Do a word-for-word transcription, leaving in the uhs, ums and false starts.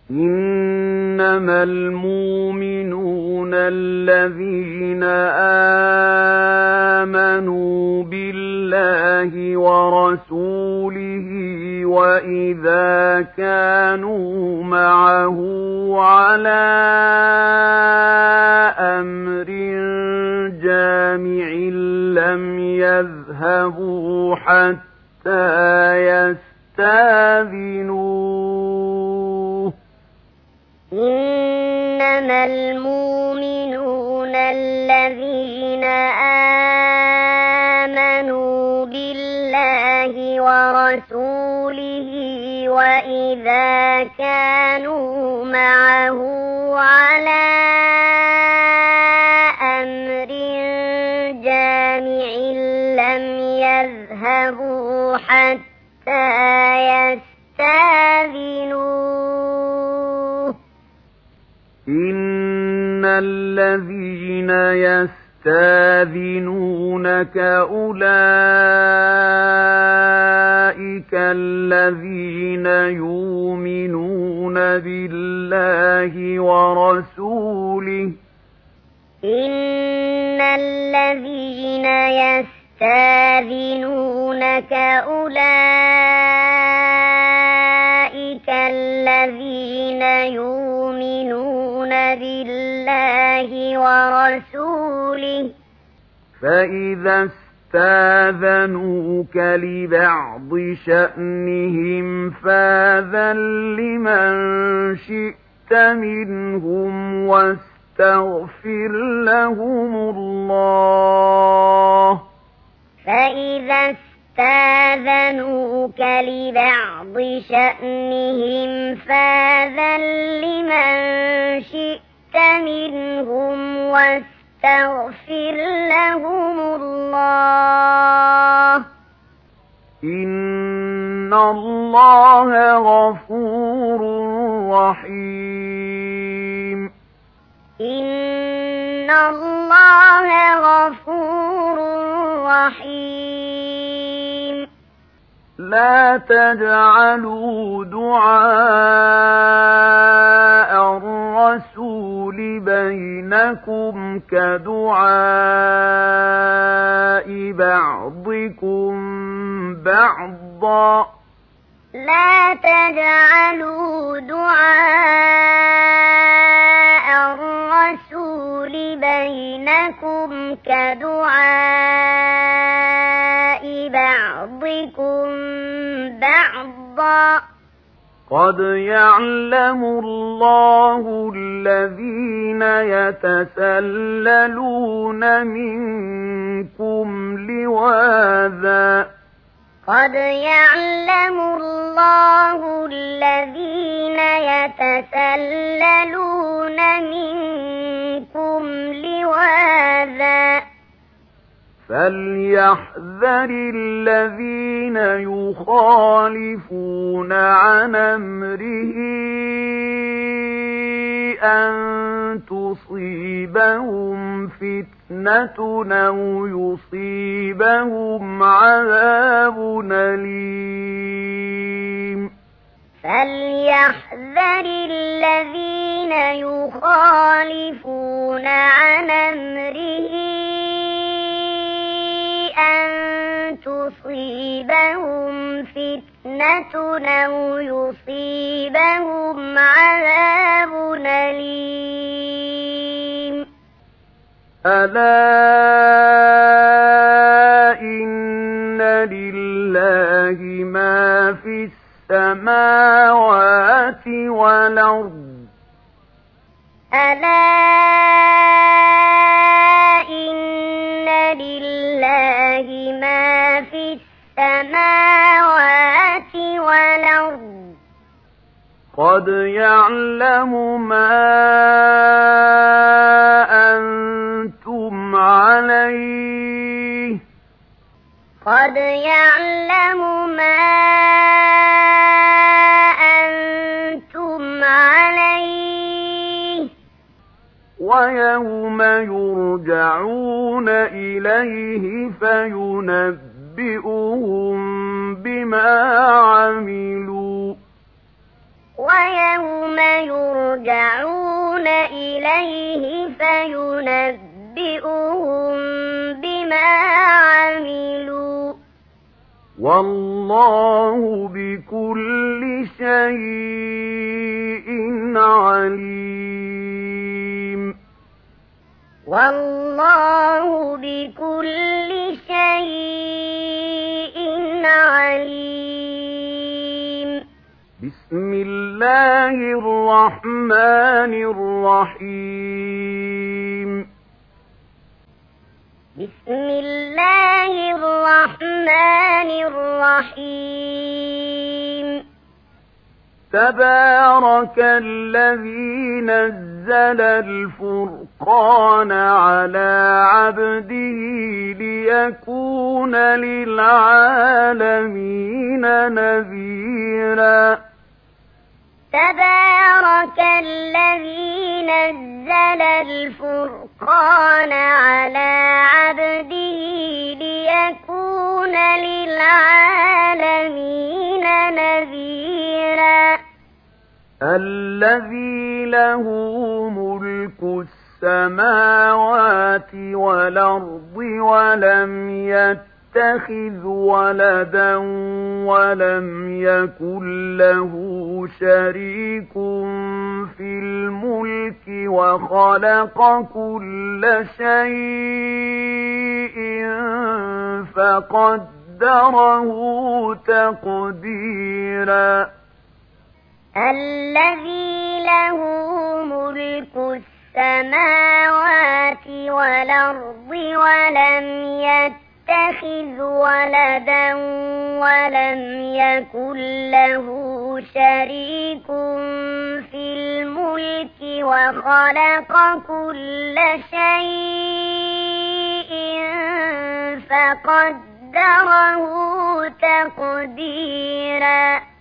إنما المؤمنون الذين آمنوا بالله ورسوله وإذا كانوا معه على أمر جامع لم يذهبوا حتى يستأذنوه. إنما المؤمنون الذين آمنوا بالله ورسوله وإذا كانوا معه على أمر جامع لم يذهبوا حتى يستأذنوه. إن الذين يستأذنونك أولئك الذين يؤمنون بالله ورسوله. إن الذين يستأذنونك أولئك الذين يؤمنون بالله ورسوله. فإذا استاذنوك لبعض شأنهم فاذن لمن شئت منهم واستغفر لهم الله. فإذا استاذنوك لبعض شأنهم فاذن لمن شئت منهم واستغفر لهم الله. إن الله غفور رحيم. إن الله غفور رحيم. لا تجعلوا دعاء الرسول بينكم كدعاء بعضكم بعضا. لا تجعلوا دعاء الرسول بينكم كدعاء بعضكم بعضا. قد يعلم الله الذين يتسللون منكم لواذا. قد يعلم الله الذين يتسللون منكم لواذا. فليحذر الذين يخالفون عن أمره أن تصيبهم فتنة أو يصيبهم عذاب أليم. فليحذر الذين يخالفون عن أمره أن تصيبهم فتنة أو يصيبهم عذاب أليم. ألا إن لله ما في السماوات والأرض. ألا إن لله ما في السماوات والأرض. قد يعلم ما أنتم عليه. قد يعلم ما أنتم عليه. ويوم يرجعون إليه فينبئهم بما عملوا. ويوم يرجعون إليه فينبئهم بما عملوا والله بكل شيء عليم والله بكل شيء عليم بسم الله الرحمن الرحيم بسم الله الرحمن الرحيم تبارك الذي نزل الفرقان على عبده ليكون للعالمين نذيرا تبارك الذي نزل الفرقان على عبده ليكون للعالمين نذيرا الذي له ملك السماوات والأرض ولم يتخذ ولدا ولم يكن له شريك في الملك وخلق كل شيء فقدره تقديرا الذي له ملك السماوات والأرض ولم يتخذ ولدا ولم يكن له شريك في الملك وخلق كل شيء فقدره تقديرا